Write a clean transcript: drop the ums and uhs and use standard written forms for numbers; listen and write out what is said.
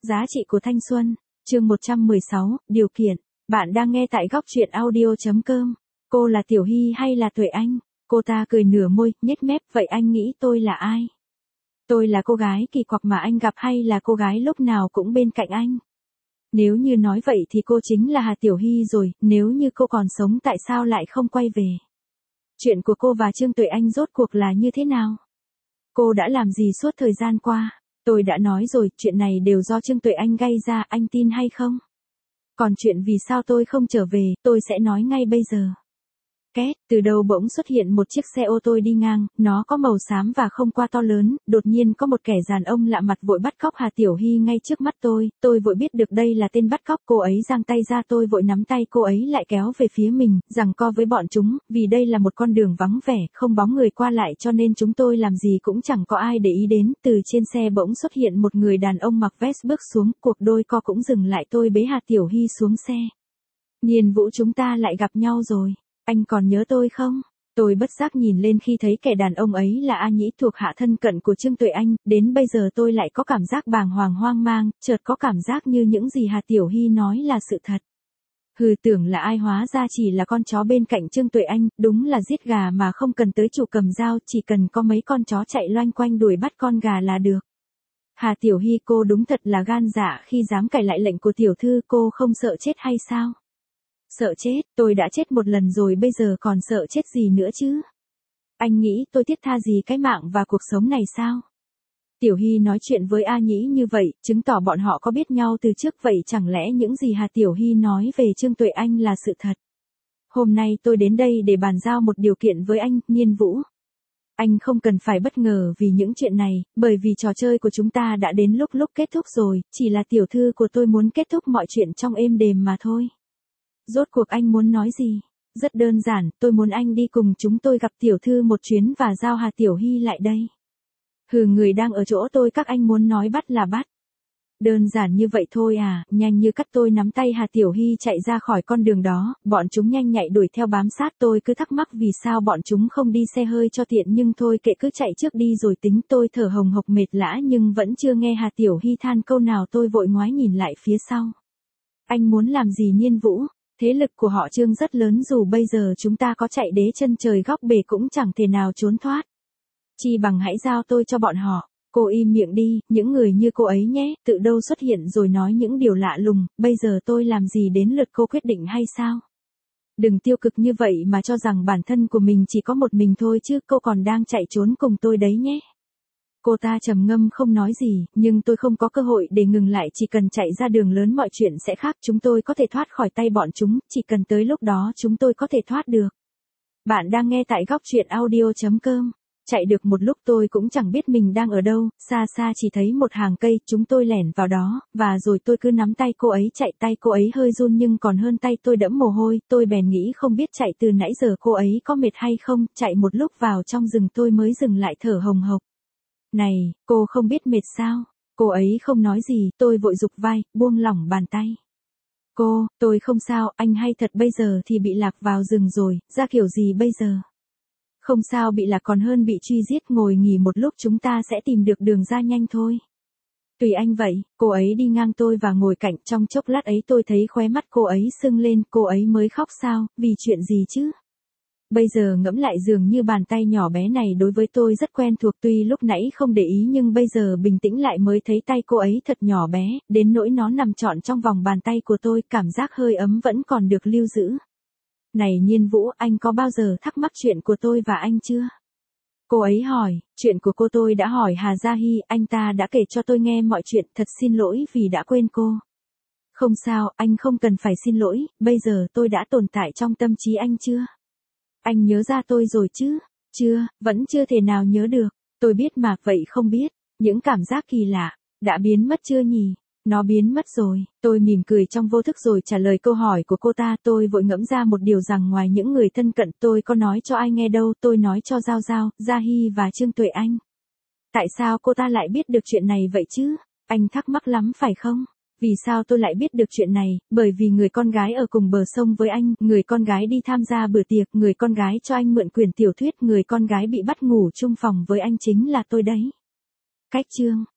Giá trị của thanh xuân, chương 116, điều kiện. Bạn đang nghe tại góc truyện audio.com. Cô là Tiểu Hy hay là Tuệ Anh? Cô ta cười nửa môi, nhếch mép, vậy anh nghĩ tôi là ai? Tôi là cô gái kỳ quặc mà anh gặp hay là cô gái lúc nào cũng bên cạnh anh? Nếu như nói vậy thì cô chính là Hà Tiểu Hy rồi, nếu như cô còn sống tại sao lại không quay về? Chuyện của cô và Trương Tuệ Anh rốt cuộc là như thế nào? Cô đã làm gì suốt thời gian qua? Tôi đã nói rồi, chuyện này đều do Trương Tuệ Anh gây ra, anh tin hay không? Còn chuyện vì sao tôi không trở về, tôi sẽ nói ngay bây giờ. Két, từ đầu bỗng xuất hiện một chiếc xe ô tô đi ngang, nó có màu xám và không quá to lớn, đột nhiên có một kẻ đàn ông lạ mặt vội bắt cóc Hà Tiểu Hy ngay trước mắt tôi vội biết được đây là tên bắt cóc, cô ấy giang tay ra, tôi vội nắm tay cô ấy lại kéo về phía mình, giằng co với bọn chúng, vì đây là một con đường vắng vẻ, không bóng người qua lại cho nên chúng tôi làm gì cũng chẳng có ai để ý đến, từ trên xe bỗng xuất hiện một người đàn ông mặc vest bước xuống, cuộc đôi co cũng dừng lại, tôi bế Hà Tiểu Hy xuống xe. Nhiên Vũ, chúng ta lại gặp nhau rồi. Anh còn nhớ tôi không? Tôi bất giác nhìn lên khi thấy kẻ đàn ông ấy là A Nhĩ, thuộc hạ thân cận của Trương Tuệ Anh, đến bây giờ tôi lại có cảm giác bàng hoàng hoang mang, chợt có cảm giác như những gì Hà Tiểu Hy nói là sự thật. Hừ, tưởng là ai hóa ra chỉ là con chó bên cạnh Trương Tuệ Anh, đúng là giết gà mà không cần tới chủ cầm dao, chỉ cần có mấy con chó chạy loanh quanh đuổi bắt con gà là được. Hà Tiểu Hy, cô đúng thật là gan dạ khi dám cãi lại lệnh của tiểu thư, cô không sợ chết hay sao? Sợ chết, tôi đã chết một lần rồi, bây giờ còn sợ chết gì nữa chứ? Anh nghĩ tôi thiết tha gì cái mạng và cuộc sống này sao? Tiểu Hy nói chuyện với A Nhĩ như vậy, chứng tỏ bọn họ có biết nhau từ trước, vậy chẳng lẽ những gì Hà Tiểu Hy nói về Trương Tuệ Anh là sự thật? Hôm nay tôi đến đây để bàn giao một điều kiện với anh, Nhiên Vũ. Anh không cần phải bất ngờ vì những chuyện này, bởi vì trò chơi của chúng ta đã đến lúc kết thúc rồi, chỉ là tiểu thư của tôi muốn kết thúc mọi chuyện trong êm đềm mà thôi. Rốt cuộc anh muốn nói gì? Rất đơn giản, tôi muốn anh đi cùng chúng tôi gặp tiểu thư một chuyến và giao Hà Tiểu Hy lại đây. Hừ, người đang ở chỗ tôi, các anh muốn nói bắt là bắt. Đơn giản như vậy thôi à? Nhanh như cắt, tôi nắm tay Hà Tiểu Hy chạy ra khỏi con đường đó, bọn chúng nhanh nhạy đuổi theo bám sát, tôi cứ thắc mắc vì sao bọn chúng không đi xe hơi cho tiện, nhưng thôi kệ, cứ chạy trước đi rồi tính. Tôi thở hồng hộc mệt lã nhưng vẫn chưa nghe Hà Tiểu Hy than câu nào, tôi vội ngoái nhìn lại phía sau. Anh muốn làm gì Nhiên Vũ? Thế lực của họ Trương rất lớn, dù bây giờ chúng ta có chạy đế chân trời góc bể cũng chẳng thể nào trốn thoát. Chi bằng hãy giao tôi cho bọn họ. Cô im miệng đi, những người như cô ấy nhé, tự đâu xuất hiện rồi nói những điều lạ lùng, bây giờ tôi làm gì đến lượt cô quyết định hay sao? Đừng tiêu cực như vậy mà cho rằng bản thân của mình chỉ có một mình thôi chứ, cô còn đang chạy trốn cùng tôi đấy nhé. Cô ta trầm ngâm không nói gì, nhưng tôi không có cơ hội để ngừng lại, chỉ cần chạy ra đường lớn mọi chuyện sẽ khác, chúng tôi có thể thoát khỏi tay bọn chúng, chỉ cần tới lúc đó chúng tôi có thể thoát được. Bạn đang nghe tại góc truyện audio.com. Chạy được một lúc tôi cũng chẳng biết mình đang ở đâu, xa xa chỉ thấy một hàng cây, chúng tôi lẻn vào đó, và rồi tôi cứ nắm tay cô ấy chạy, tay cô ấy hơi run nhưng còn hơn tay tôi đẫm mồ hôi, tôi bèn nghĩ không biết chạy từ nãy giờ cô ấy có mệt hay không, chạy một lúc vào trong rừng tôi mới dừng lại thở hồng hộc. Này, cô không biết mệt sao? Cô ấy không nói gì, tôi vội giục vai, buông lỏng bàn tay. Cô, tôi không sao, anh hay thật, bây giờ thì bị lạc vào rừng rồi, ra kiểu gì bây giờ? Không sao, bị lạc còn hơn bị truy giết, ngồi nghỉ một lúc chúng ta sẽ tìm được đường ra nhanh thôi. Tùy anh vậy, cô ấy đi ngang tôi và ngồi cạnh, trong chốc lát ấy tôi thấy khóe mắt cô ấy sưng lên, cô ấy mới khóc sao, vì chuyện gì chứ? Bây giờ ngẫm lại dường như bàn tay nhỏ bé này đối với tôi rất quen thuộc, tuy lúc nãy không để ý nhưng bây giờ bình tĩnh lại mới thấy tay cô ấy thật nhỏ bé, đến nỗi nó nằm trọn trong vòng bàn tay của tôi, cảm giác hơi ấm vẫn còn được lưu giữ. Này Nhiên Vũ, anh có bao giờ thắc mắc chuyện của tôi và anh chưa? Cô ấy hỏi, chuyện của cô tôi đã hỏi Hà Gia Hy, anh ta đã kể cho tôi nghe mọi chuyện, thật xin lỗi vì đã quên cô. Không sao, anh không cần phải xin lỗi, bây giờ tôi đã tồn tại trong tâm trí anh chưa? Anh nhớ ra tôi rồi chứ? Chưa, vẫn chưa thể nào nhớ được. Tôi biết mà, vậy không biết, những cảm giác kỳ lạ, đã biến mất chưa nhỉ? Nó biến mất rồi, tôi mỉm cười trong vô thức rồi trả lời câu hỏi của cô ta, tôi vội ngẫm ra một điều rằng ngoài những người thân cận tôi có nói cho ai nghe đâu, tôi nói cho Giao Giao, Gia Hy và Trương Tuệ Anh. Tại sao cô ta lại biết được chuyện này vậy chứ? Anh thắc mắc lắm phải không? Vì sao tôi lại biết được chuyện này? Bởi vì người con gái ở cùng bờ sông với anh, người con gái đi tham gia bữa tiệc, người con gái cho anh mượn quyển tiểu thuyết, người con gái bị bắt ngủ chung phòng với anh chính là tôi đấy. Cách chương